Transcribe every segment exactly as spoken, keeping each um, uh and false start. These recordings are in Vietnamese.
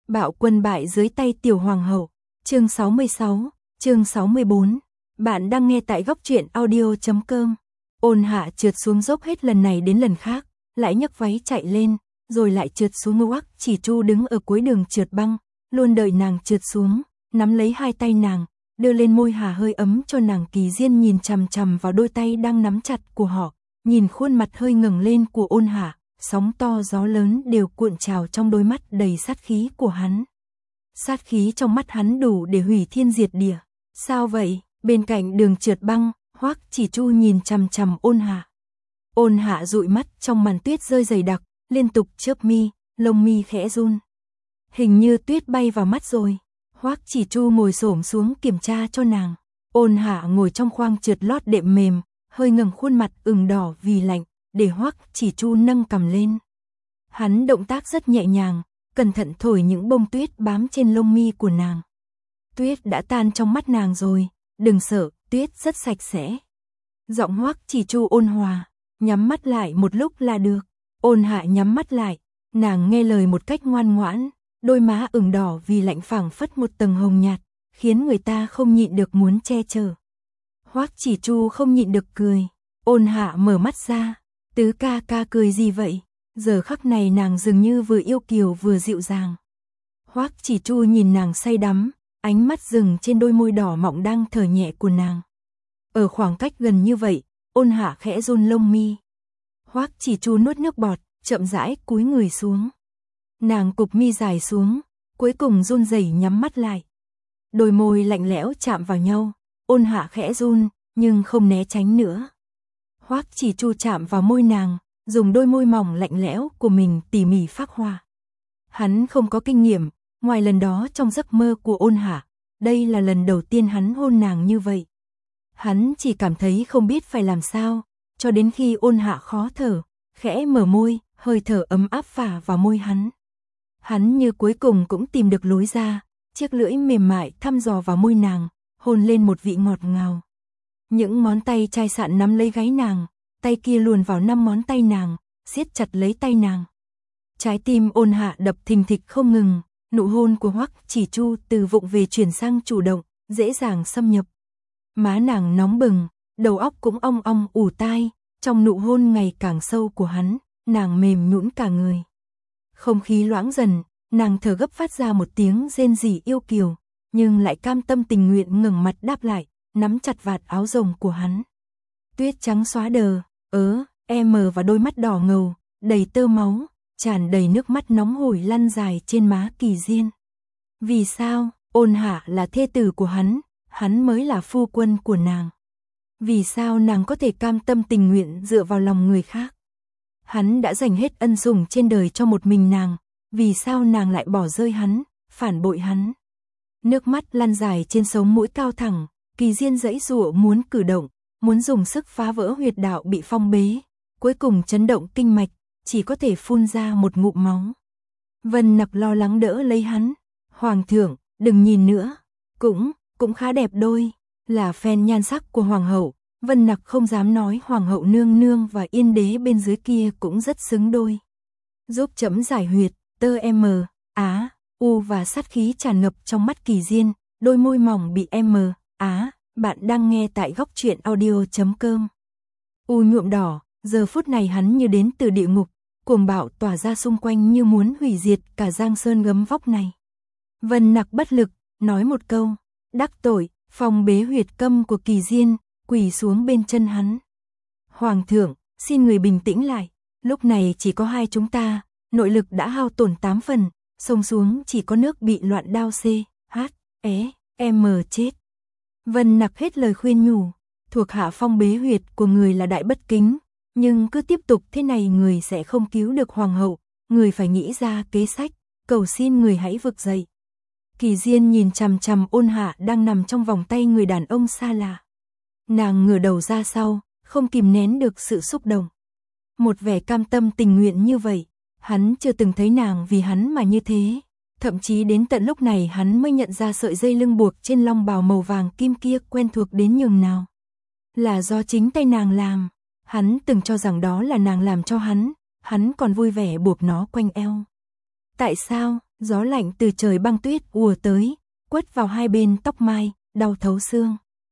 Bạo quân bại dưới tay tiểu hoàng hậu. Chương sáu mươi sáu, chương sáu mươi bốn. Bạn đang nghe tại góc truyện audio chấm com. Ôn Hạ trượt xuống dốc hết lần này đến lần khác, lại nhấc váy chạy lên, rồi lại trượt xuống ngoắc. Chỉ Chu đứng ở cuối đường trượt băng, luôn đợi nàng trượt xuống, nắm lấy hai tay nàng, đưa lên môi hà hơi ấm cho nàng. Kỳ Diên nhìn chằm chằm vào đôi tay đang nắm chặt của họ, nhìn khuôn mặt hơi ngẩng lên của Ôn Hạ, sóng to gió lớn đều cuộn trào trong đôi mắt đầy sát khí của hắn. Sát khí trong mắt hắn đủ để hủy thiên diệt địa. Sao vậy? Bên cạnh đường trượt băng, Hoắc Chỉ Chu nhìn chằm chằm Ôn Hạ. Ôn Hạ dụi mắt trong màn tuyết rơi dày đặc, liên tục chớp mi, lông mi khẽ run. Hình như tuyết bay vào mắt rồi. Hoắc Chỉ Chu ngồi xổm xuống kiểm tra cho nàng. Ôn Hạ ngồi trong khoang trượt lót đệm mềm, hơi ngẩng khuôn mặt ửng đỏ vì lạnh, để Hoắc Chỉ Chu nâng cằm lên. Hắn động tác rất nhẹ nhàng, cẩn thận thổi những bông tuyết bám trên lông mi của nàng. Tuyết đã tan trong mắt nàng rồi, đừng sợ, tuyết rất sạch sẽ. Giọng Hoắc Chỉ Chu ôn hòa, nhắm mắt lại một lúc là được. Ôn Hạ nhắm mắt lại, nàng nghe lời một cách ngoan ngoãn, đôi má ửng đỏ vì lạnh phảng phất một tầng hồng nhạt, khiến người ta không nhịn được muốn che chở. Hoắc Chỉ Chu không nhịn được cười. Ôn Hạ mở mắt ra, tứ ca ca cười gì vậy? Giờ khắc này nàng dường như vừa yêu kiều vừa dịu dàng. Hoắc Chỉ Chu nhìn nàng say đắm, ánh mắt dừng trên đôi môi đỏ mọng đang thở nhẹ của nàng. Ở khoảng cách gần như vậy, Ôn Hạ khẽ run lông mi. Hoắc Chỉ Chu nuốt nước bọt, chậm rãi cúi người xuống. Nàng cụp mi dài xuống, cuối cùng run rẩy nhắm mắt lại. Đôi môi lạnh lẽo chạm vào nhau, Ôn Hạ khẽ run, nhưng không né tránh nữa. Hoắc Chỉ Chu chạm vào môi nàng, dùng đôi môi mỏng lạnh lẽo của mình tỉ mỉ phác họa. Hắn không có kinh nghiệm, ngoài lần đó trong giấc mơ của Ôn Hạ, đây là lần đầu tiên hắn hôn nàng như vậy. Hắn chỉ cảm thấy không biết phải làm sao, cho đến khi Ôn Hạ khó thở, khẽ mở môi, hơi thở ấm áp phả vào môi hắn. Hắn như cuối cùng cũng tìm được lối ra, chiếc lưỡi mềm mại thăm dò vào môi nàng, hôn lên một vị ngọt ngào. Những ngón tay chai sạn nắm lấy gáy nàng, tay kia luồn vào năm ngón tay nàng, siết chặt lấy tay nàng. Trái tim Ôn Hạ đập thình thịch không ngừng, nụ hôn của Hoắc Chỉ Chu từ vụng về chuyển sang chủ động, dễ dàng xâm nhập. Má nàng nóng bừng, đầu óc cũng ong ong ù tai, trong nụ hôn ngày càng sâu của hắn, nàng mềm nhũn cả người. Không khí loãng dần, nàng thở gấp phát ra một tiếng rên rỉ yêu kiều, nhưng lại cam tâm tình nguyện ngẩng mặt đáp lại, nắm chặt vạt áo rồng của hắn. Tuyết trắng xóa đờ, ớ, em mờ và đôi mắt đỏ ngầu, đầy tơ máu, tràn đầy nước mắt nóng hổi lăn dài trên má Kỳ Diên. Vì sao? Ôn Hạ là thê tử của hắn, hắn mới là phu quân của nàng. Vì sao nàng có thể cam tâm tình nguyện dựa vào lòng người khác? Hắn đã dành hết ân sủng trên đời cho một mình nàng, vì sao nàng lại bỏ rơi hắn, phản bội hắn? Nước mắt lăn dài trên sống mũi cao thẳng, Kỳ Diên giãy giụa muốn cử động, muốn dùng sức phá vỡ huyệt đạo bị phong bế, cuối cùng chấn động kinh mạch, chỉ có thể phun ra một ngụm máu. Vân Nặc lo lắng đỡ lấy hắn, "Hoàng thượng, đừng nhìn nữa, cũng, cũng khá đẹp đôi." Là fan nhan sắc của hoàng hậu, Vân Nặc không dám nói hoàng hậu nương nương và Yên đế bên dưới kia cũng rất xứng đôi. Giúp chấm giải huyệt, tơ M, Á, U và sát khí tràn ngập trong mắt Kỳ Diên, đôi môi mỏng bị M, Á. Bạn đang nghe tại góc truyện audio chấm com. U nhuộm đỏ, giờ phút này hắn như đến từ địa ngục, cuồng bạo tỏa ra xung quanh như muốn hủy diệt cả giang sơn gấm vóc này. Vân Nặc bất lực, nói một câu, đắc tội, phong bế huyệt câm của Kỳ Diên, quỳ xuống bên chân hắn. "Hoàng thượng, xin người bình tĩnh lại, lúc này chỉ có hai chúng ta, nội lực đã hao tổn tám phần, xông xuống chỉ có nước bị loạn đao C, H, E, M chết." Vân Nặc hết lời khuyên nhủ, thuộc hạ phong bế huyệt của người là đại bất kính, nhưng cứ tiếp tục thế này người sẽ không cứu được hoàng hậu, người phải nghĩ ra kế sách, cầu xin người hãy vực dậy. Kỳ Diên nhìn chằm chằm Ôn Hạ đang nằm trong vòng tay người đàn ông xa lạ. Nàng ngửa đầu ra sau, không kìm nén được sự xúc động. Một vẻ cam tâm tình nguyện như vậy, hắn chưa từng thấy nàng vì hắn mà như thế. Thậm chí đến tận lúc này hắn mới nhận ra sợi dây lưng buộc trên long bào màu vàng kim kia quen thuộc đến nhường nào. Là do chính tay nàng làm. Hắn từng cho rằng đó là nàng làm cho hắn, hắn còn vui vẻ buộc nó quanh eo. Tại sao? Gió lạnh từ trời băng tuyết ùa tới, quất vào hai bên tóc mai, đau thấu xương.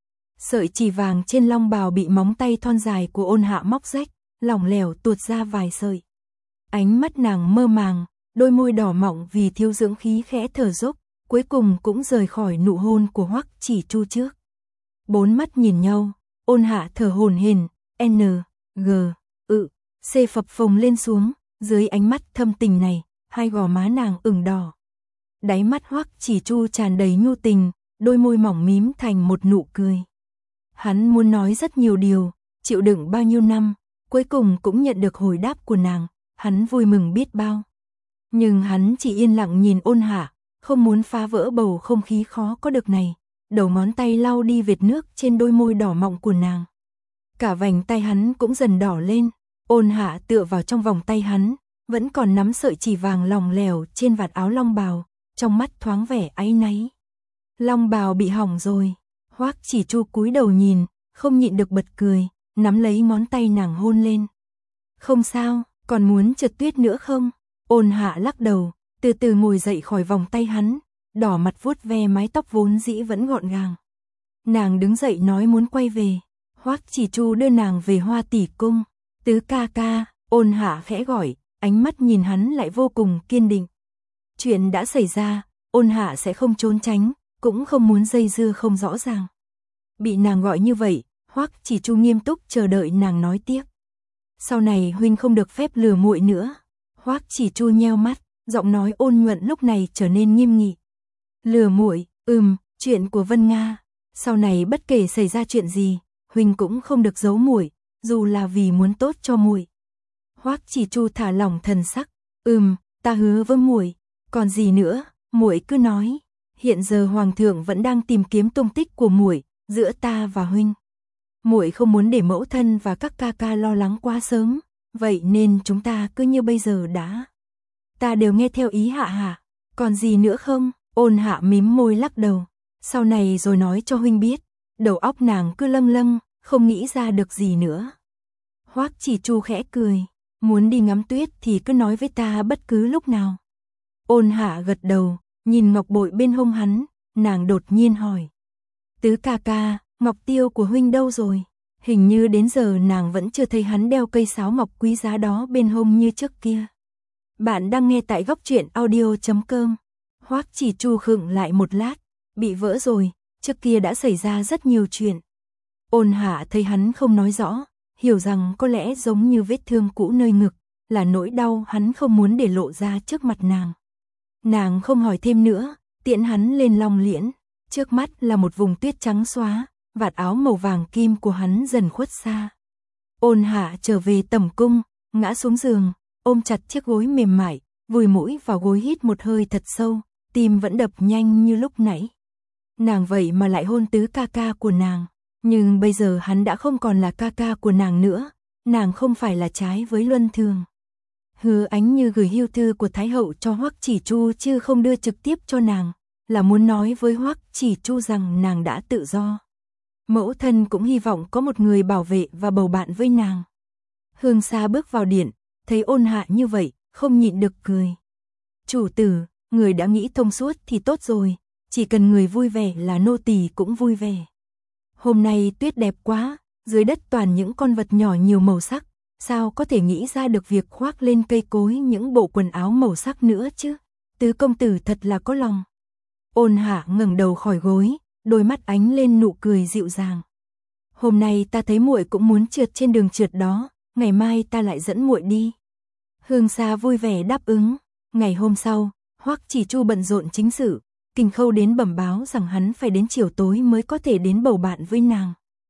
Sợi chỉ vàng trên long bào bị móng tay thon dài của Ôn Hạ móc rách, lỏng lẻo tuột ra vài sợi. Ánh mắt nàng mơ màng, đôi môi đỏ mọng vì thiếu dưỡng khí khẽ thở dốc, cuối cùng cũng rời khỏi nụ hôn của Hoắc Chỉ Chu trước. Bốn mắt nhìn nhau, Ôn Hạ thở hổn hển, N, G, ự, C phập phồng lên xuống, dưới ánh mắt thâm tình này, hai gò má nàng ửng đỏ. Đáy mắt Hoắc Chỉ Chu tràn đầy nhu tình, đôi môi mỏng mím thành một nụ cười. Hắn muốn nói rất nhiều điều, chịu đựng bao nhiêu năm, cuối cùng cũng nhận được hồi đáp của nàng, hắn vui mừng biết bao. Nhưng hắn chỉ yên lặng nhìn Ôn Hạ, không muốn phá vỡ bầu không khí khó có được này, đầu ngón tay lau đi vệt nước trên đôi môi đỏ mọng của nàng. Cả vành tay hắn cũng dần đỏ lên, Ôn Hạ tựa vào trong vòng tay hắn, vẫn còn nắm sợi chỉ vàng lỏng lẻo trên vạt áo long bào, trong mắt thoáng vẻ áy náy. Long bào bị hỏng rồi, Hoắc Chỉ Chu cúi đầu nhìn, không nhịn được bật cười, nắm lấy ngón tay nàng hôn lên. Không sao, còn muốn trượt tuyết nữa không? Ôn Hạ lắc đầu, từ từ ngồi dậy khỏi vòng tay hắn, đỏ mặt vuốt ve mái tóc vốn dĩ vẫn gọn gàng. Nàng đứng dậy nói muốn quay về, Hoắc Chỉ Chu đưa nàng về Hoa Tỷ cung. Tứ ca ca, Ôn Hạ khẽ gọi, ánh mắt nhìn hắn lại vô cùng kiên định. Chuyện đã xảy ra, Ôn Hạ sẽ không trốn tránh, cũng không muốn dây dưa không rõ ràng. Bị nàng gọi như vậy, Hoắc Chỉ Chu nghiêm túc chờ đợi nàng nói tiếp. Sau này huynh không được phép lừa muội nữa. Hoắc Chỉ Chu nheo mắt, giọng nói ôn nhuận lúc này trở nên nghiêm nghị. Lừa muội? Ừm, chuyện của Vân Nga, sau này bất kể xảy ra chuyện gì, huynh cũng không được giấu muội, dù là vì muốn tốt cho muội. Hoắc Chỉ Chu thả lỏng thần sắc, "Ừm, ta hứa với muội, còn gì nữa, muội cứ nói. Hiện giờ hoàng thượng vẫn đang tìm kiếm tung tích của muội, giữa ta và huynh. Muội không muốn để mẫu thân và các ca ca lo lắng quá sớm, vậy nên chúng ta cứ như bây giờ đã." Ta đều nghe theo ý Hạ Hạ, còn gì nữa không? Ôn Hạ mím môi lắc đầu, sau này rồi nói cho huynh biết. Đầu óc nàng cứ lâng lâng, không nghĩ ra được gì nữa. Hoắc Chỉ Chu khẽ cười, muốn đi ngắm tuyết thì cứ nói với ta bất cứ lúc nào. Ôn Hạ gật đầu, nhìn ngọc bội bên hông hắn, nàng đột nhiên hỏi. Tứ ca ca, ngọc tiêu của huynh đâu rồi? Hình như đến giờ nàng vẫn chưa thấy hắn đeo cây sáo ngọc quý giá đó bên hông như trước kia. Bạn đang nghe tại góc truyện audio chấm com. Hoắc Chỉ Chu khựng lại một lát, bị vỡ rồi, trước kia đã xảy ra rất nhiều chuyện. Ôn Hạ thấy hắn không nói rõ, hiểu rằng có lẽ giống như vết thương cũ nơi ngực, là nỗi đau hắn không muốn để lộ ra trước mặt nàng. Nàng không hỏi thêm nữa, tiễn hắn lên Long Liễn, trước mắt là một vùng tuyết trắng xóa, vạt áo màu vàng kim của hắn dần khuất xa. Ôn Hạ trở về tẩm cung, ngã xuống giường, ôm chặt chiếc gối mềm mại, vùi mũi vào gối hít một hơi thật sâu, tim vẫn đập nhanh như lúc nãy. Nàng vậy mà lại hôn tứ ca ca của nàng, nhưng bây giờ hắn đã không còn là ca ca của nàng nữa, nàng không phải là trái với luân thường. Hứa Ánh Như gửi hưu thư của Thái hậu cho Hoắc Chỉ Chu chứ không đưa trực tiếp cho nàng, là muốn nói với Hoắc Chỉ Chu rằng nàng đã tự do. Mẫu thân cũng hy vọng có một người bảo vệ và bầu bạn với nàng. Hương Sa bước vào điện, thấy Ôn Hạ như vậy, không nhịn được cười. Chủ tử, người đã nghĩ thông suốt thì tốt rồi, chỉ cần người vui vẻ là nô tỳ cũng vui vẻ. Hôm nay tuyết đẹp quá, dưới đất toàn những con vật nhỏ nhiều màu sắc, sao có thể nghĩ ra được việc khoác lên cây cối những bộ quần áo màu sắc nữa chứ? Tứ công tử thật là có lòng. Ôn Hạ ngẩng đầu khỏi gối, đôi mắt ánh lên nụ cười dịu dàng. Hôm nay ta thấy muội cũng muốn trượt trên đường trượt đó, ngày mai ta lại dẫn muội đi. Hương Sa vui vẻ đáp ứng. Ngày hôm sau, Hoắc Chỉ Chu bận rộn chính sự, Kình Khâu đến bẩm báo rằng hắn phải đến chiều tối mới có thể đến bầu bạn với nàng.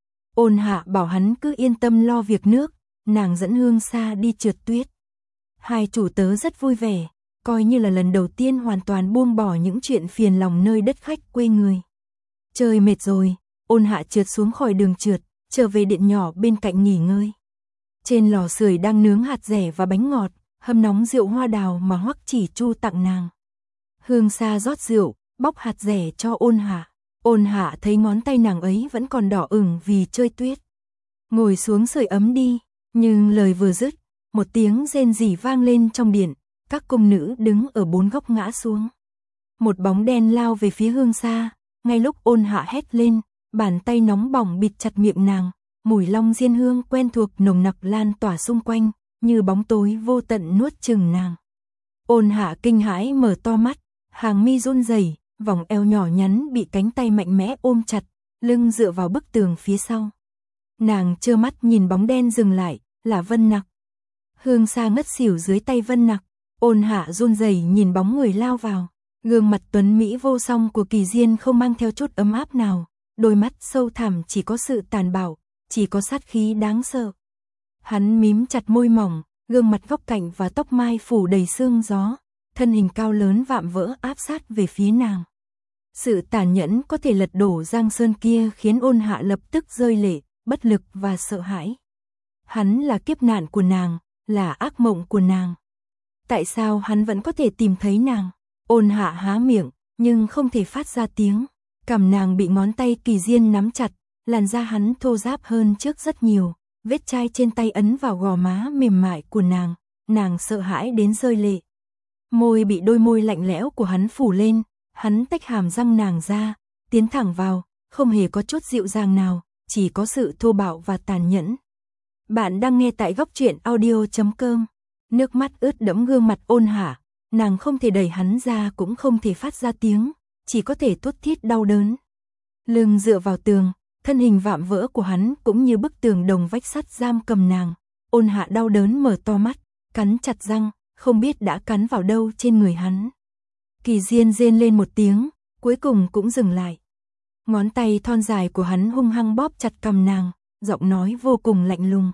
Ôn Hạ bảo hắn cứ yên tâm lo việc nước, nàng dẫn Hương Sa đi trượt tuyết. Hai chủ tớ rất vui vẻ, coi như là lần đầu tiên hoàn toàn buông bỏ những chuyện phiền lòng nơi đất khách quê người. Trời mệt rồi, Ôn Hạ trượt xuống khỏi đường trượt, trở về điện nhỏ bên cạnh nghỉ ngơi. Trên lò sưởi đang nướng hạt dẻ và bánh ngọt, hâm nóng rượu hoa đào mà Hoắc Chỉ Chu tặng nàng. Hương Sa rót rượu, bóc hạt dẻ cho Ôn Hạ. Ôn Hạ thấy ngón tay nàng ấy vẫn còn đỏ ửng vì chơi tuyết. Ngồi xuống sưởi ấm đi, nhưng lời vừa dứt, một tiếng rên rỉ vang lên trong điện, các cung nữ đứng ở bốn góc ngã xuống. Một bóng đen lao về phía Hương Sa, ngay lúc Ôn Hạ hét lên, bàn tay nóng bỏng bịt chặt miệng nàng, mùi long diên hương quen thuộc nồng nặc lan tỏa xung quanh, như bóng tối vô tận nuốt chửng nàng. Ôn Hạ kinh hãi mở to mắt, hàng mi run rẩy, vòng eo nhỏ nhắn bị cánh tay mạnh mẽ ôm chặt, lưng dựa vào bức tường phía sau. Nàng trơ mắt nhìn bóng đen dừng lại, là Vân Nặc. Hương Sa ngất xỉu dưới tay Vân Nặc, Ôn Hạ run rẩy nhìn bóng người lao vào, gương mặt tuấn mỹ vô song của Kỳ Diên không mang theo chút ấm áp nào, đôi mắt sâu thẳm chỉ có sự tàn bạo, chỉ có sát khí đáng sợ. Hắn mím chặt môi mỏng, gương mặt góc cạnh và tóc mai phủ đầy sương gió, thân hình cao lớn vạm vỡ áp sát về phía nàng. Sự tàn nhẫn có thể lật đổ giang sơn kia khiến Ôn Hạ lập tức rơi lệ, bất lực và sợ hãi. Hắn là kiếp nạn của nàng, là ác mộng của nàng. Tại sao hắn vẫn có thể tìm thấy nàng? Ôn Hạ há miệng, nhưng không thể phát ra tiếng. Cằm nàng bị ngón tay Kỳ Diên nắm chặt, làn da hắn thô ráp hơn trước rất nhiều, vết chai trên tay ấn vào gò má mềm mại của nàng, nàng sợ hãi đến rơi lệ. Môi bị đôi môi lạnh lẽo của hắn phủ lên, hắn tách hàm răng nàng ra, tiến thẳng vào, không hề có chút dịu dàng nào, chỉ có sự thô bạo và tàn nhẫn. Bạn đang nghe tại góc truyện audio chấm com. Nước mắt ướt đẫm gương mặt Ôn Hạ, nàng không thể đẩy hắn ra cũng không thể phát ra tiếng, chỉ có thể thút thít đau đớn. Lưng dựa vào tường, thân hình vạm vỡ của hắn cũng như bức tường đồng vách sắt giam cầm nàng. Ôn Hạ đau đớn mở to mắt, cắn chặt răng, không biết đã cắn vào đâu trên người hắn. Kỳ Diên rên lên một tiếng, cuối cùng cũng dừng lại. Ngón tay thon dài của hắn hung hăng bóp chặt cằm nàng, giọng nói vô cùng lạnh lùng.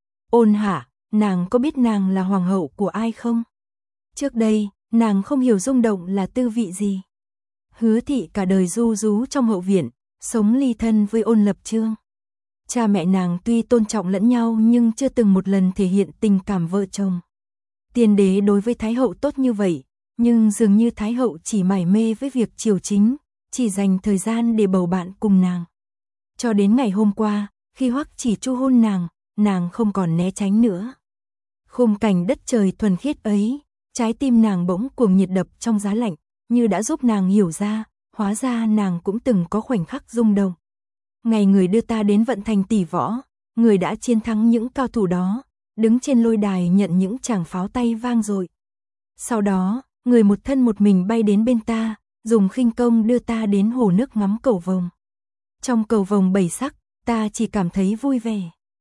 Ôn Hạ, nàng có biết nàng là hoàng hậu của ai không? Trước đây, nàng không hiểu rung động là tư vị gì. Hứa thị cả đời ru rú trong hậu viện, sống ly thân với Ôn Lập Chương. Cha mẹ nàng tuy tôn trọng lẫn nhau nhưng chưa từng một lần thể hiện tình cảm vợ chồng. Tiên đế đối với Thái hậu tốt như vậy, nhưng dường như Thái hậu chỉ mải mê với việc triều chính, chỉ dành thời gian để bầu bạn cùng nàng. Cho đến ngày hôm qua, khi Hoắc Chỉ Chu hôn nàng, nàng không còn né tránh nữa. Khung cảnh đất trời thuần khiết ấy, trái tim nàng bỗng cuồng nhiệt đập trong giá lạnh, như đã giúp nàng hiểu ra, hóa ra nàng cũng từng có khoảnh khắc rung động. Ngày người đưa ta đến vận thành tỷ võ, người đã chiến thắng những cao thủ đó, đứng trên lôi đài nhận những tràng pháo tay vang dội. Sau đó, người một thân một mình bay đến bên ta, dùng khinh công đưa ta đến hồ nước ngắm cầu vồng. Trong cầu vồng bảy sắc, ta chỉ cảm thấy vui vẻ.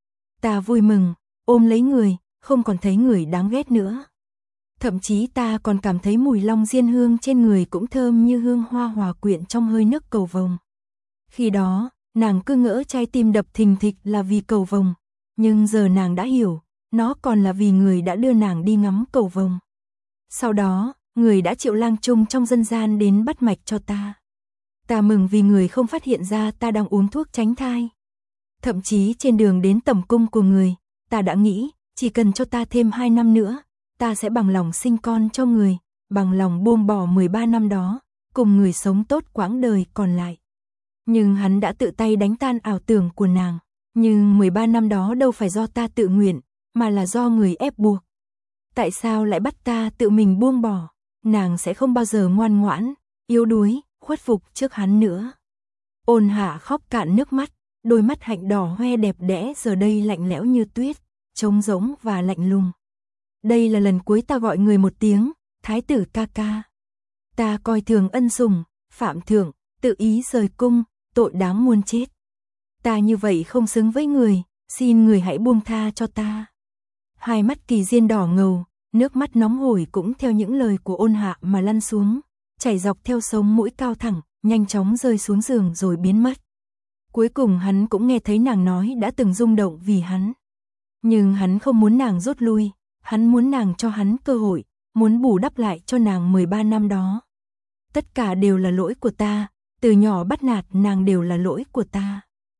Ta vui mừng, ôm lấy người, không còn thấy người đáng ghét nữa. Thậm chí ta còn cảm thấy mùi long diên hương trên người cũng thơm như hương hoa hòa quyện trong hơi nước cầu vồng. Khi đó, nàng cứ ngỡ trái tim đập thình thịch là vì cầu vồng, nhưng giờ nàng đã hiểu, nó còn là vì người đã đưa nàng đi ngắm cầu vồng. Sau đó, người đã triệu lang trung trong dân gian đến bắt mạch cho ta. Ta mừng vì người không phát hiện ra ta đang uống thuốc tránh thai. Thậm chí trên đường đến tẩm cung của người, ta đã nghĩ, chỉ cần cho ta thêm hai năm nữa, ta sẽ bằng lòng sinh con cho người, bằng lòng buông bỏ mười ba năm đó, cùng người sống tốt quãng đời còn lại. Nhưng hắn đã tự tay đánh tan ảo tưởng của nàng, nhưng mười ba năm đó đâu phải do ta tự nguyện, mà là do người ép buộc. Tại sao lại bắt ta tự mình buông bỏ? Nàng sẽ không bao giờ ngoan ngoãn, yếu đuối, khuất phục trước hắn nữa. Ôn Hạ khóc cạn nước mắt, đôi mắt hạnh đỏ hoe đẹp đẽ giờ đây lạnh lẽo như tuyết, trống rỗng và lạnh lùng. Đây là lần cuối ta gọi người một tiếng, thái tử ca ca. Ta coi thường ân sủng, phạm thượng, tự ý rời cung, tội đáng muôn chết. Ta như vậy không xứng với người, xin người hãy buông tha cho ta. Hai mắt Kỳ Diên đỏ ngầu, nước mắt nóng hổi cũng theo những lời của Ôn Hạ mà lăn xuống, chảy dọc theo sống mũi cao thẳng, nhanh chóng rơi xuống giường rồi biến mất. Cuối cùng hắn cũng nghe thấy nàng nói đã từng rung động vì hắn. Nhưng hắn không muốn nàng rút lui, hắn muốn nàng cho hắn cơ hội, muốn bù đắp lại cho nàng mười ba năm đó. Tất cả đều là lỗi của ta, từ nhỏ bắt nạt nàng đều là lỗi của ta.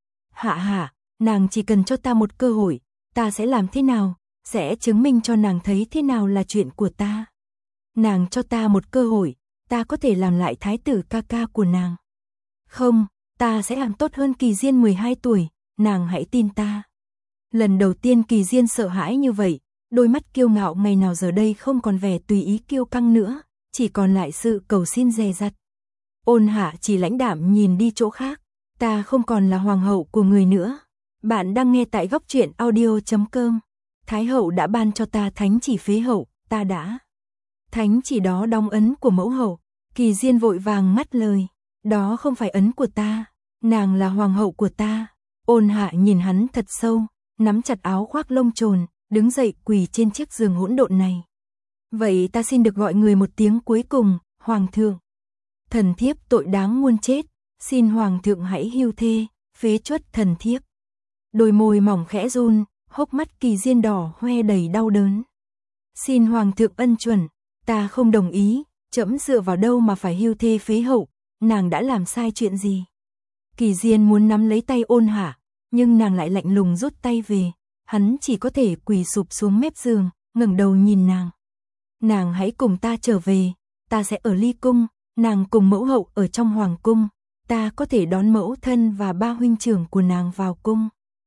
Hạ hạ, nàng chỉ cần cho ta một cơ hội, ta sẽ làm thế nào, sẽ chứng minh cho nàng thấy thế nào là chuyện của ta. Nàng cho ta một cơ hội, ta có thể làm lại thái tử ca ca của nàng. Không, ta sẽ làm tốt hơn Kỳ Diên mười hai tuổi, nàng hãy tin ta. Lần đầu tiên Kỳ Diên sợ hãi như vậy, đôi mắt kiêu ngạo ngày nào giờ đây không còn vẻ tùy ý kiêu căng nữa, chỉ còn lại sự cầu xin dè dặt. Ôn Hạ chỉ lãnh đạm nhìn đi chỗ khác, ta không còn là hoàng hậu của người nữa. Bạn đang nghe tại góc truyện audio chấm com. Thái hậu đã ban cho ta thánh chỉ phế hậu, ta đã. Thánh chỉ đó đóng ấn của mẫu hậu. Kỳ Diên vội vàng ngắt lời, đó không phải ấn của ta, nàng là hoàng hậu của ta. Ôn Hạ nhìn hắn thật sâu, nắm chặt áo khoác lông trồn, đứng dậy quỳ trên chiếc giường hỗn độn này. Vậy ta xin được gọi người một tiếng cuối cùng, hoàng thượng. Thần thiếp tội đáng muôn chết, xin hoàng thượng hãy hưu thê, phế truất thần thiếp. Đôi môi mỏng khẽ run, hốc mắt Kỳ Diên đỏ hoe đầy đau đớn. Xin hoàng thượng ân chuẩn, ta không đồng ý, trẫm dựa vào đâu mà phải hưu thê phế hậu, nàng đã làm sai chuyện gì? Kỳ Diên muốn nắm lấy tay Ôn Hạ, nhưng nàng lại lạnh lùng rút tay về, hắn chỉ có thể quỳ sụp xuống mép giường, ngẩng đầu nhìn nàng. Nàng hãy cùng ta trở về, ta sẽ ở Ly cung, nàng cùng mẫu hậu ở trong hoàng cung, ta có thể đón mẫu thân và ba huynh trưởng của nàng vào cung.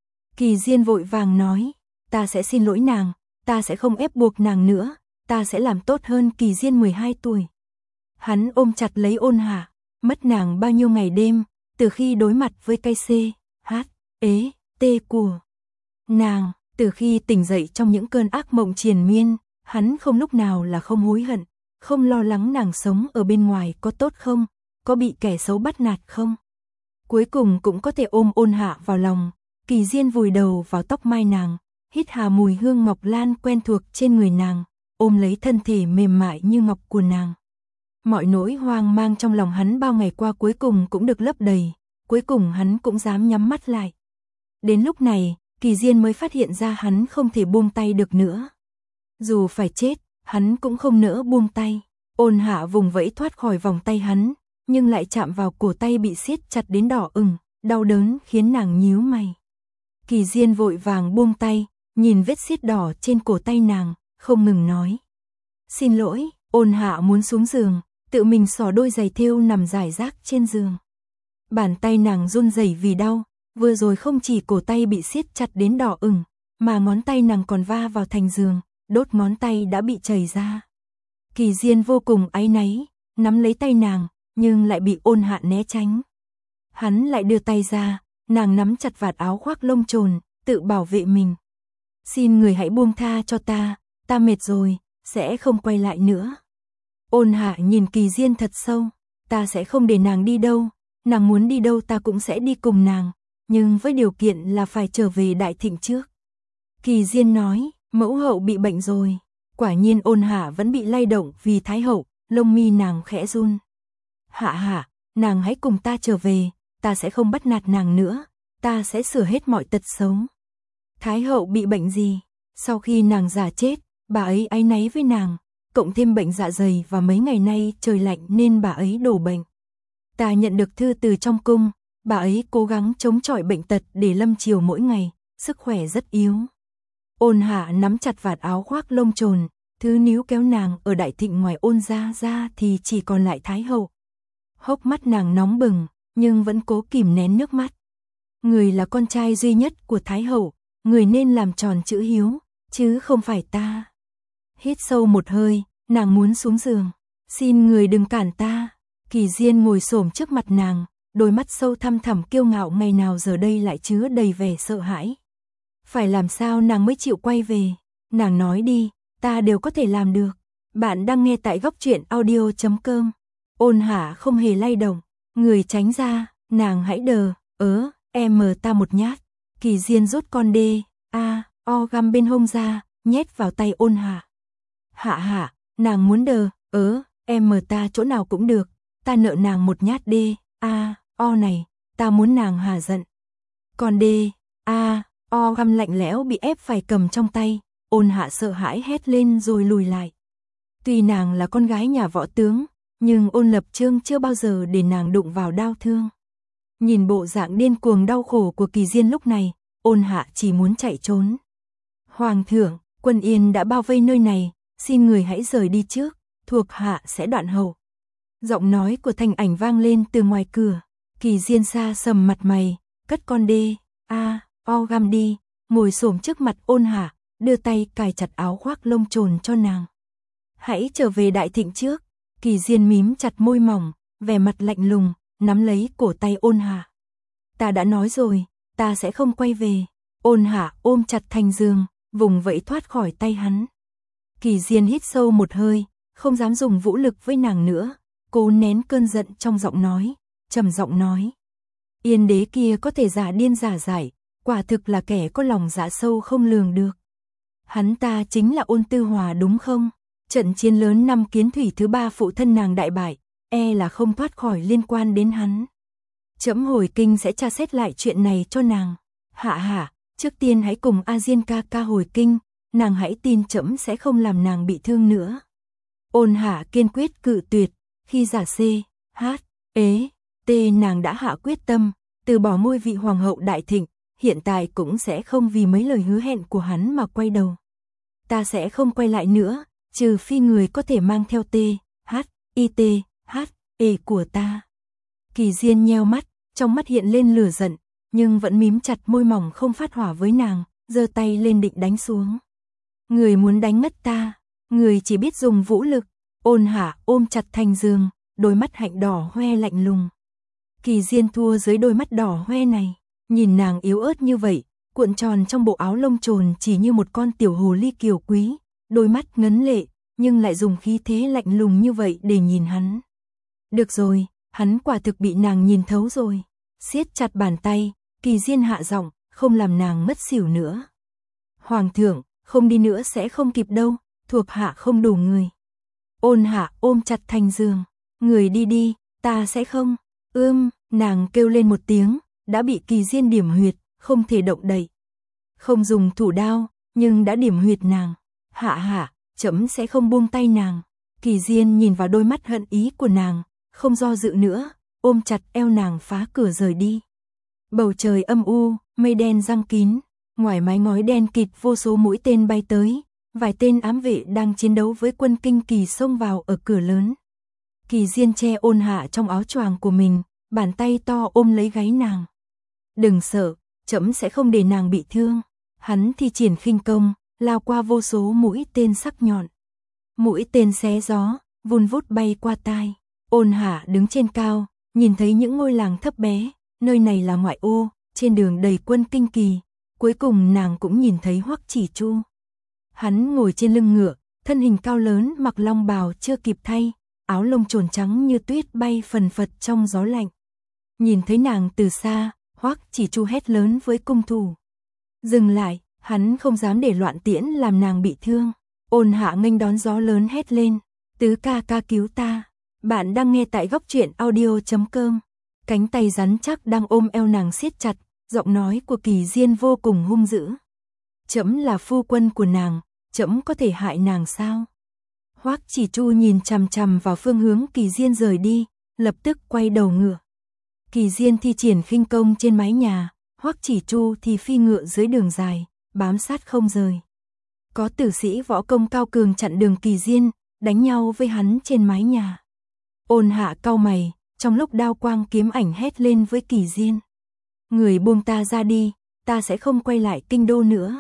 Kỳ Diên vội vàng nói, ta sẽ xin lỗi nàng, ta sẽ không ép buộc nàng nữa, ta sẽ làm tốt hơn. Kỳ Diên mười hai tuổi. Hắn ôm chặt lấy Ôn Hạ, mất nàng bao nhiêu ngày đêm, từ khi đối mặt với cây xê, hát, ế, tê của nàng, từ khi tỉnh dậy trong những cơn ác mộng triền miên, hắn không lúc nào là không hối hận, không lo lắng nàng sống ở bên ngoài có tốt không, có bị kẻ xấu bắt nạt không. Cuối cùng cũng có thể ôm Ôn Hạ vào lòng. Kỳ Diên vùi đầu vào tóc mai nàng, hít hà mùi hương ngọc lan quen thuộc trên người nàng, ôm lấy thân thể mềm mại như ngọc của nàng. Mọi nỗi hoang mang trong lòng hắn bao ngày qua cuối cùng cũng được lấp đầy, cuối cùng hắn cũng dám nhắm mắt lại. Đến lúc này, Kỳ Diên mới phát hiện ra hắn không thể buông tay được nữa. Dù phải chết, hắn cũng không nỡ buông tay. Ôn Hạ vùng vẫy thoát khỏi vòng tay hắn, nhưng lại chạm vào cổ tay bị siết chặt đến đỏ ửng, đau đớn khiến nàng nhíu mày. Kỳ Diên vội vàng buông tay, nhìn vết siết đỏ trên cổ tay nàng, không ngừng nói. Xin lỗi. Ôn Hạ muốn xuống giường, tự mình xỏ đôi giày thêu nằm rải rác trên giường. Bàn tay nàng run rẩy vì đau, vừa rồi không chỉ cổ tay bị siết chặt đến đỏ ửng, mà ngón tay nàng còn va vào thành giường, đốt ngón tay đã bị chảy ra. Kỳ Diên vô cùng áy náy, nắm lấy tay nàng, nhưng lại bị Ôn Hạ né tránh. Hắn lại đưa tay ra, nàng nắm chặt vạt áo khoác lông trồn, tự bảo vệ mình. Xin người hãy buông tha cho ta, ta mệt rồi, sẽ không quay lại nữa. Ôn Hạ nhìn Kỳ Diên thật sâu, ta sẽ không để nàng đi đâu, nàng muốn đi đâu ta cũng sẽ đi cùng nàng, nhưng với điều kiện là phải trở về Đại Thịnh trước. Kỳ Diên nói, mẫu hậu bị bệnh rồi. Quả nhiên Ôn Hạ vẫn bị lay động vì Thái hậu, lông mi nàng khẽ run. Hạ Hạ, nàng hãy cùng ta trở về, ta sẽ không bắt nạt nàng nữa, ta sẽ sửa hết mọi tật xấu. Thái hậu bị bệnh gì? Sau khi nàng già chết, bà ấy áy náy với nàng, cộng thêm bệnh dạ dày và mấy ngày nay trời lạnh nên bà ấy đổ bệnh. Ta nhận được thư từ trong cung, bà ấy cố gắng chống chọi bệnh tật để lâm chiều mỗi ngày, sức khỏe rất yếu. Ôn Hạ nắm chặt vạt áo khoác lông trồn, thứ níu kéo nàng ở Đại Thịnh ngoài Ôn gia ra thì chỉ còn lại Thái hậu. Hốc mắt nàng nóng bừng, nhưng vẫn cố kìm nén nước mắt. Người là con trai duy nhất của Thái hậu, người nên làm tròn chữ hiếu, chứ không phải ta. Hít sâu một hơi, nàng muốn xuống giường. Xin người đừng cản ta. Kỳ Diên ngồi xổm trước mặt nàng, đôi mắt sâu thăm thẳm kiêu ngạo ngày nào giờ đây lại chứa đầy vẻ sợ hãi. Phải làm sao nàng mới chịu quay về? Nàng nói đi, ta đều có thể làm được. Bạn đang nghe tại góc truyện audio chấm com. Ôn Hạ không hề lay động, người tránh ra, nàng hãy đờ, ớ, em mờ ta một nhát. Kỳ Diên rút con đê, a, o găm bên hông ra, nhét vào tay Ôn Hạ. Hạ Hạ, nàng muốn đờ, ớ, em mờ ta chỗ nào cũng được, ta nợ nàng một nhát đê, a, o này, ta muốn nàng hả giận. Con đê, a, o găm lạnh lẽo bị ép phải cầm trong tay, Ôn Hạ sợ hãi hét lên rồi lùi lại. Tuy nàng là con gái nhà võ tướng, nhưng Ôn Lập Chương chưa bao giờ để nàng đụng vào đau thương. Nhìn bộ dạng điên cuồng đau khổ của Kỳ Diên lúc này, Ôn Hạ chỉ muốn chạy trốn. Hoàng thượng, quân Yên đã bao vây nơi này, xin người hãy rời đi trước, thuộc hạ sẽ đoạn hậu. Giọng nói của Thanh Ảnh vang lên từ ngoài cửa. Kỳ Diên xa sầm mặt mày, cất con đê, a, o găm đi, ngồi xổm trước mặt Ôn Hạ, đưa tay cài chặt áo khoác lông trồn cho nàng. Hãy trở về Đại Thịnh trước. Kỳ Diên mím chặt môi mỏng, vẻ mặt lạnh lùng, nắm lấy cổ tay Ôn Hạ. Ta đã nói rồi, ta sẽ không quay về. Ôn Hạ ôm chặt thành giường, vùng vẫy thoát khỏi tay hắn. Kỳ Diên hít sâu một hơi, không dám dùng vũ lực với nàng nữa, cố nén cơn giận trong giọng nói, trầm giọng nói. Yên đế kia có thể giả điên giả dại, quả thực là kẻ có lòng dạ sâu không lường được. Hắn ta chính là Ôn Tư Hòa đúng không? Trận chiến lớn năm Kiến Thủy thứ ba phụ thân nàng đại bại, e là không thoát khỏi liên quan đến hắn. Trẫm hồi kinh sẽ tra xét lại chuyện này cho nàng. Hạ hạ, trước tiên hãy cùng A Diên ca ca hồi kinh, nàng hãy tin trẫm sẽ không làm nàng bị thương nữa. Ôn Hạ kiên quyết cự tuyệt, khi giả c, h, ế, t nàng đã hạ quyết tâm, từ bỏ ngôi vị hoàng hậu Đại Thịnh, hiện tại cũng sẽ không vì mấy lời hứa hẹn của hắn mà quay đầu. Ta sẽ không quay lại nữa, trừ phi người có thể mang theo t, h, i t, h, e của ta. Kỳ Diên nheo mắt, trong mắt hiện lên lửa giận, nhưng vẫn mím chặt môi mỏng không phát hỏa với nàng, giơ tay lên định đánh xuống. Người muốn đánh ngất ta, người chỉ biết dùng vũ lực. Ôn Hạ ôm chặt thành giường, đôi mắt hạnh đỏ hoe lạnh lùng. Kỳ Diên thua dưới đôi mắt đỏ hoe này, nhìn nàng yếu ớt như vậy, cuộn tròn trong bộ áo lông trồn chỉ như một con tiểu hồ ly kiều quý, đôi mắt ngấn lệ, nhưng lại dùng khí thế lạnh lùng như vậy để nhìn hắn. Được rồi, hắn quả thực bị nàng nhìn thấu rồi. Siết chặt bàn tay, Kỳ Diên hạ giọng, không làm nàng mất xỉu nữa. Hoàng thượng, không đi nữa sẽ không kịp đâu, thuộc hạ không đủ người. Ôn Hạ ôm chặt thành giường, người đi đi, ta sẽ không. Ưm, nàng kêu lên một tiếng, đã bị Kỳ Diên điểm huyệt, không thể động đậy. Không dùng thủ đao, nhưng đã điểm huyệt nàng. Hạ hạ, trẫm sẽ không buông tay nàng. Kỳ Diên nhìn vào đôi mắt hận ý của nàng, không do dự nữa, ôm chặt eo nàng phá cửa rời đi. Bầu trời âm u, mây đen giăng kín, ngoài mái ngói đen kịt vô số mũi tên bay tới, vài tên ám vệ đang chiến đấu với quân Kinh Kỳ xông vào ở cửa lớn. Kỳ Diên che Ôn Hạ trong áo choàng của mình, bàn tay to ôm lấy gáy nàng. Đừng sợ, trẫm sẽ không để nàng bị thương. Hắn thi triển khinh công, lao qua vô số mũi tên sắc nhọn. Mũi tên xé gió, vun vút bay qua tai. Ôn Hạ đứng trên cao, nhìn thấy những ngôi làng thấp bé, nơi này là ngoại ô, trên đường đầy quân Kinh Kỳ. Cuối cùng nàng cũng nhìn thấy Hoắc Chỉ Chu. Hắn ngồi trên lưng ngựa, thân hình cao lớn mặc long bào chưa kịp thay, áo lông trồn trắng như tuyết bay phần phật trong gió lạnh. Nhìn thấy nàng từ xa, Hoắc Chỉ Chu hét lớn với cung thủ. Dừng lại, hắn không dám để loạn tiễn làm nàng bị thương. Ôn Hạ nghênh đón gió lớn hét lên, tứ ca ca cứu ta. Bạn đang nghe tại góc truyện audio chấm com. Cánh tay rắn chắc đang ôm eo nàng siết chặt, giọng nói của Kỳ Diên vô cùng hung dữ. Trẫm là phu quân của nàng, trẫm có thể hại nàng sao? Hoắc Chỉ Chu nhìn chằm chằm vào phương hướng Kỳ Diên rời đi, lập tức quay đầu ngựa. Kỳ Diên thi triển khinh công trên mái nhà, Hoắc Chỉ Chu thì phi ngựa dưới đường dài, bám sát không rời. Có tử sĩ võ công cao cường chặn đường Kỳ Diên, đánh nhau với hắn trên mái nhà. Ôn Hạ cau mày, trong lúc đao quang kiếm ảnh hét lên với Kỳ Diên. Người buông ta ra đi, ta sẽ không quay lại kinh đô nữa.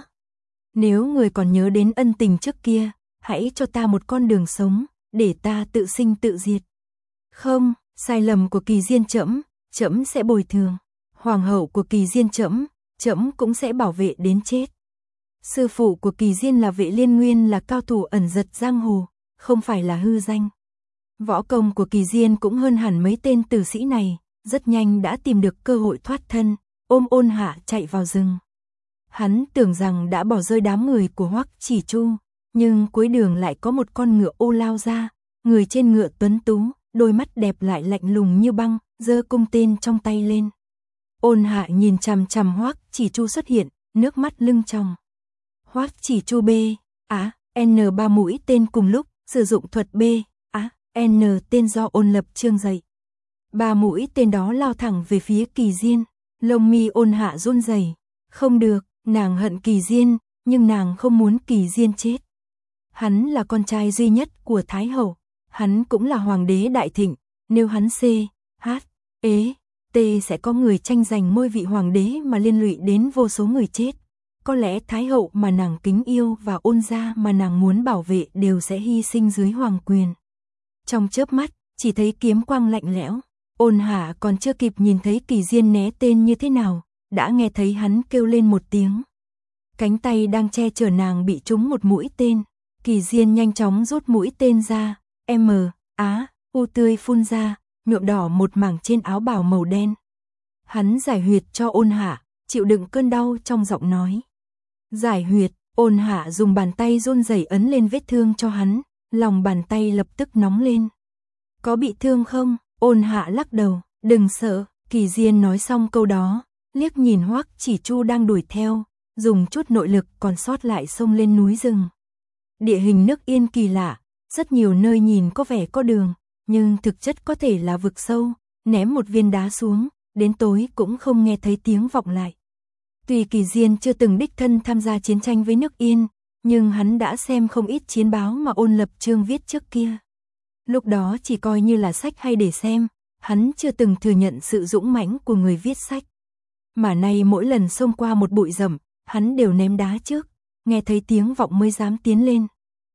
Nếu người còn nhớ đến ân tình trước kia, hãy cho ta một con đường sống, để ta tự sinh tự diệt. Không, sai lầm của Kỳ Diên trẫm, trẫm sẽ bồi thường. Hoàng hậu của Kỳ Diên trẫm, trẫm cũng sẽ bảo vệ đến chết. Sư phụ của Kỳ Diên là Vệ Liên Nguyên, là cao thủ ẩn giật giang hồ, không phải là hư danh. Võ công của Kỳ Diên cũng hơn hẳn mấy tên tử sĩ này, rất nhanh đã tìm được cơ hội thoát thân, ôm Ôn Hạ chạy vào rừng. Hắn tưởng rằng đã bỏ rơi đám người của Hoắc Chỉ Chu, nhưng cuối đường lại có một con ngựa ô lao ra, người trên ngựa tuấn tú, đôi mắt đẹp lại lạnh lùng như băng, giơ cung tên trong tay lên. Ôn Hạ nhìn chằm chằm Hoắc Chỉ Chu xuất hiện, nước mắt lưng tròng. Hoắc Chỉ Chu B, á, N ba mũi tên cùng lúc, sử dụng thuật B, á, N tên do Ôn Lập trương dậy. Ba mũi tên đó lao thẳng về phía Kỳ Diên, lông mi Ôn Hạ run rẩy. Không được, nàng hận Kỳ Diên, nhưng nàng không muốn Kỳ Diên chết. Hắn là con trai duy nhất của Thái Hậu, hắn cũng là Hoàng đế Đại Thịnh, nếu hắn C, H, E, T sẽ có người tranh giành ngôi vị Hoàng đế mà liên lụy đến vô số người chết. có lẽ Thái hậu mà nàng kính yêu và Ôn gia mà nàng muốn bảo vệ đều sẽ hy sinh dưới hoàng quyền. Trong chớp mắt, chỉ thấy kiếm quang lạnh lẽo, Ôn Hạ còn chưa kịp nhìn thấy Kỳ Diên né tên như thế nào, đã nghe thấy hắn kêu lên một tiếng. Cánh tay đang che chở nàng bị trúng một mũi tên, Kỳ Diên nhanh chóng rút mũi tên ra, M, á, u tươi phun ra, nhuộm đỏ một mảng trên áo bào màu đen. Hắn giải huyệt cho Ôn Hạ, chịu đựng cơn đau trong giọng nói. Giải huyệt, Ôn Hạ dùng bàn tay run rẩy ấn lên vết thương cho hắn, lòng bàn tay lập tức nóng lên. Có bị thương không? Ôn Hạ lắc đầu, đừng sợ, Kỳ Diên nói xong câu đó, liếc nhìn Hoắc Chỉ Chu đang đuổi theo, dùng chút nội lực còn sót lại xông lên núi rừng. Địa hình nước Yên kỳ lạ, rất nhiều nơi nhìn có vẻ có đường, nhưng thực chất có thể là vực sâu, ném một viên đá xuống, đến tối cũng không nghe thấy tiếng vọng lại. Tuy Kỳ Diên chưa từng đích thân tham gia chiến tranh với nước Yên, nhưng hắn đã xem không ít chiến báo mà Ôn Lập Chương viết trước kia. Lúc đó chỉ coi như là sách hay để xem, hắn chưa từng thừa nhận sự dũng mãnh của người viết sách. Mà nay mỗi lần xông qua một bụi rậm, hắn đều ném đá trước, nghe thấy tiếng vọng mới dám tiến lên.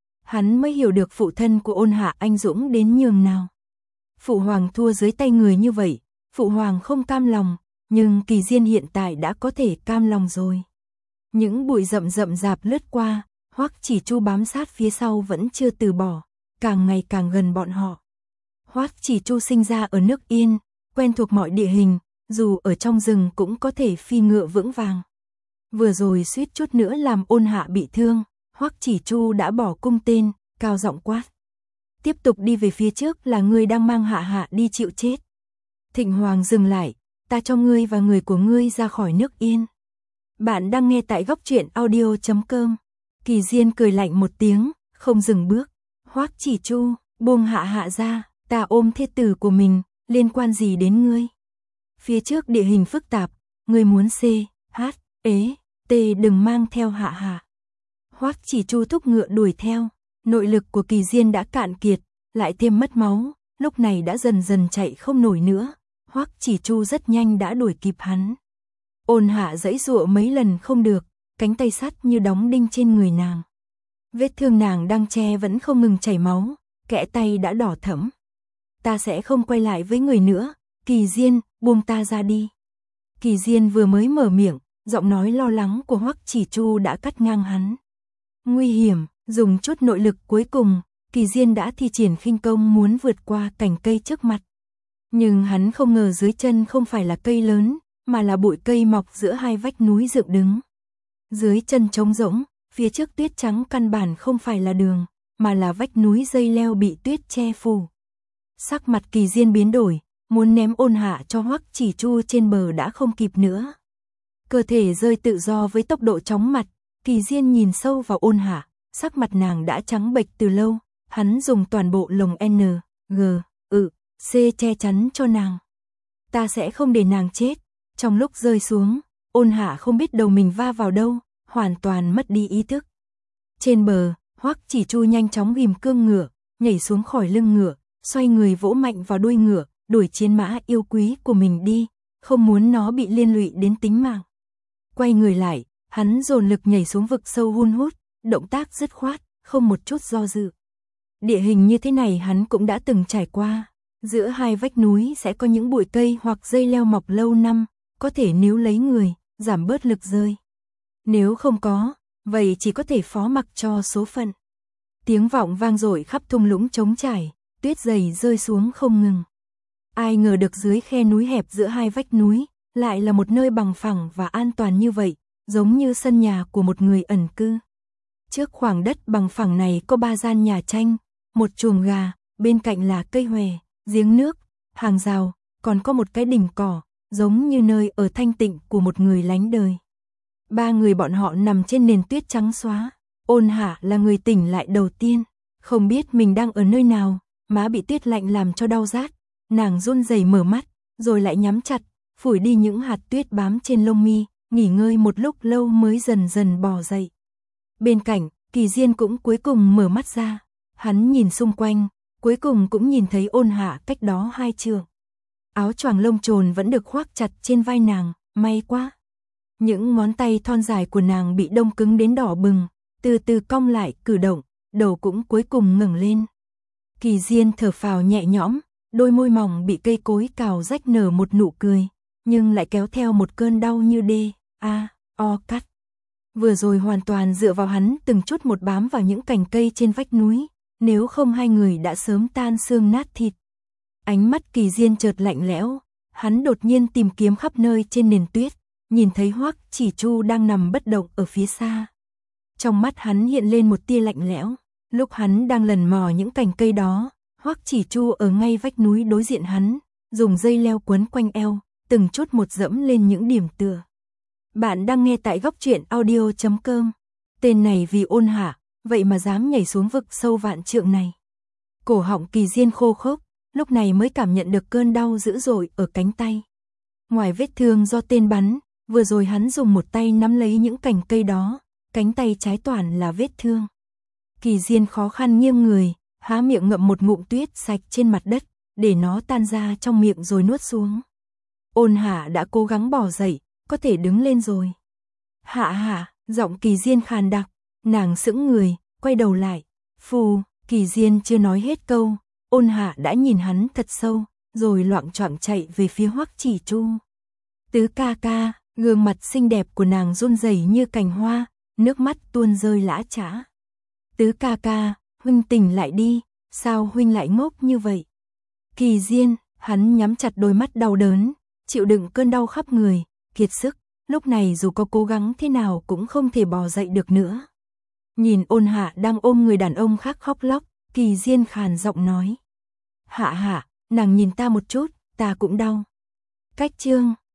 Hắn mới hiểu được phụ thân của Ôn Hạ anh dũng đến nhường nào. Phụ hoàng thua dưới tay người như vậy, phụ hoàng không cam lòng, nhưng Kỳ Diên hiện tại đã có thể cam lòng rồi. Những bụi rậm rậm rạp lướt qua, Hoắc Chỉ Chu bám sát phía sau vẫn chưa từ bỏ, càng ngày càng gần bọn họ. Hoắc Chỉ Chu sinh ra ở nước Yên, quen thuộc mọi địa hình, dù ở trong rừng cũng có thể phi ngựa vững vàng. Vừa rồi suýt chút nữa làm Ôn Hạ bị thương, Hoắc Chỉ Chu đã bỏ cung tên, cao giọng quát. Tiếp tục đi về phía trước là ngươi đang mang Hạ Hạ đi chịu chết. Thịnh Hoàng dừng lại, ta cho ngươi và người của ngươi ra khỏi nước Yên. Bạn đang nghe tại góc truyện audio chấm com. Kỳ Diên cười lạnh một tiếng, không dừng bước. Hoắc Chỉ Chu, buông Hạ Hạ ra, ta ôm thê tử của mình, liên quan gì đến ngươi? Phía trước địa hình phức tạp, ngươi muốn C, H, ế, T đừng mang theo Hạ Hạ. Hoắc Chỉ Chu thúc ngựa đuổi theo, nội lực của Kỳ Diên đã cạn kiệt, lại thêm mất máu, lúc này đã dần dần chạy không nổi nữa. Hoắc Chỉ Chu rất nhanh đã đuổi kịp hắn. Ôn Hạ giãy giụa mấy lần không được, cánh tay sắt như đóng đinh trên người nàng. Vết thương nàng đang che vẫn không ngừng chảy máu, kẽ tay đã đỏ thẫm. Ta sẽ không quay lại với người nữa, Kỳ Diên, buông ta ra đi. Kỳ Diên vừa mới mở miệng, giọng nói lo lắng của Hoắc Chỉ Chu đã cắt ngang hắn. Nguy hiểm, dùng chút nội lực cuối cùng, Kỳ Diên đã thi triển khinh công muốn vượt qua cành cây trước mặt. Nhưng hắn không ngờ dưới chân không phải là cây lớn, mà là bụi cây mọc giữa hai vách núi dựng đứng. Dưới chân trống rỗng, phía trước tuyết trắng căn bản không phải là đường, mà là vách núi dây leo bị tuyết che phủ. Sắc mặt Kỳ Diên biến đổi, muốn ném Ôn Hạ cho Hoắc Chỉ Chu trên bờ đã không kịp nữa. Cơ thể rơi tự do với tốc độ chóng mặt, Kỳ Diên nhìn sâu vào Ôn Hạ, sắc mặt nàng đã trắng bệch từ lâu, hắn dùng toàn bộ lồng N, G, ự, C che chắn cho nàng. Ta sẽ không để nàng chết. Trong lúc rơi xuống, Ôn Hạ không biết đầu mình va vào đâu, hoàn toàn mất đi ý thức. Trên bờ, Hoắc Chỉ Chu nhanh chóng ghim cương ngựa, nhảy xuống khỏi lưng ngựa, xoay người vỗ mạnh vào đuôi ngựa, đuổi chiến mã yêu quý của mình đi, không muốn nó bị liên lụy đến tính mạng. Quay người lại, hắn dồn lực nhảy xuống vực sâu hun hút, động tác dứt khoát, không một chút do dự. Địa hình như thế này hắn cũng đã từng trải qua, giữa hai vách núi sẽ có những bụi cây hoặc dây leo mọc lâu năm, có thể níu lấy người, giảm bớt lực rơi. Nếu không có, vậy chỉ có thể phó mặc cho số phận. Tiếng vọng vang dội khắp thung lũng trống trải, tuyết dày rơi xuống không ngừng. Ai ngờ được dưới khe núi hẹp giữa hai vách núi, lại là một nơi bằng phẳng và an toàn như vậy, giống như sân nhà của một người ẩn cư. Trước khoảng đất bằng phẳng này có ba gian nhà tranh, một chuồng gà, bên cạnh là cây hòe, giếng nước, hàng rào, còn có một cái đỉnh cỏ, giống như nơi ở thanh tịnh của một người lánh đời. Ba người bọn họ nằm trên nền tuyết trắng xóa. Ôn Hạ là người tỉnh lại đầu tiên, không biết mình đang ở nơi nào, má bị tuyết lạnh làm cho đau rát, nàng run rẩy mở mắt, rồi lại nhắm chặt, phủi đi những hạt tuyết bám trên lông mi, nghỉ ngơi một lúc lâu mới dần dần bò dậy. Bên cạnh, Kỳ Diên cũng cuối cùng mở mắt ra, hắn nhìn xung quanh, cuối cùng cũng nhìn thấy Ôn Hạ cách đó hai trượng. Áo choàng lông trồn vẫn được khoác chặt trên vai nàng, may quá. Những ngón tay thon dài của nàng bị đông cứng đến đỏ bừng, từ từ cong lại cử động, đầu cũng cuối cùng ngẩng lên. Kỳ Diên thở phào nhẹ nhõm, đôi môi mỏng bị cây cối cào rách nở một nụ cười, nhưng lại kéo theo một cơn đau như đê, a, o cắt. Vừa rồi hoàn toàn dựa vào hắn từng chút một bám vào những cành cây trên vách núi, nếu không hai người đã sớm tan xương nát thịt. Ánh mắt Kỳ Diên chợt lạnh lẽo, hắn đột nhiên tìm kiếm khắp nơi trên nền tuyết, nhìn thấy Hoắc Chỉ Chu đang nằm bất động ở phía xa. Trong mắt hắn hiện lên một tia lạnh lẽo, lúc hắn đang lần mò những cành cây đó, Hoắc Chỉ Chu ở ngay vách núi đối diện hắn, dùng dây leo quấn quanh eo, từng chút một dẫm lên những điểm tựa. Bạn đang nghe tại góc truyện audio chấm com. Tên này vì ôn hạ, vậy mà dám nhảy xuống vực sâu vạn trượng này. Cổ họng Kỳ Diên khô khốc, lúc này mới cảm nhận được cơn đau dữ dội ở cánh tay. Ngoài vết thương do tên bắn, vừa rồi hắn dùng một tay nắm lấy những cành cây đó, cánh tay trái toàn là vết thương. Kỳ Diên khó khăn nghiêng người, há miệng ngậm một ngụm tuyết sạch trên mặt đất, để nó tan ra trong miệng rồi nuốt xuống. Ôn Hạ đã cố gắng bò dậy, có thể đứng lên rồi. Hạ hạ, giọng Kỳ Diên khàn đặc, nàng sững người, quay đầu lại. Phù, Kỳ Diên chưa nói hết câu, Ôn Hạ đã nhìn hắn thật sâu, rồi loạng choạng chạy về phía Hoắc Chỉ Chu. Tứ ca ca, gương mặt xinh đẹp của nàng run rẩy như cành hoa, nước mắt tuôn rơi lã chã. Tứ ca ca, huynh tỉnh lại đi, sao huynh lại ngốc như vậy? Kỳ Diên, hắn nhắm chặt đôi mắt đau đớn, chịu đựng cơn đau khắp người, kiệt sức, lúc này dù có cố gắng thế nào cũng không thể bò dậy được nữa. Nhìn Ôn Hạ đang ôm người đàn ông khác khóc lóc, Kỳ Diên khàn giọng nói. Hạ hạ, nàng nhìn ta một chút, ta cũng đau. Cách chương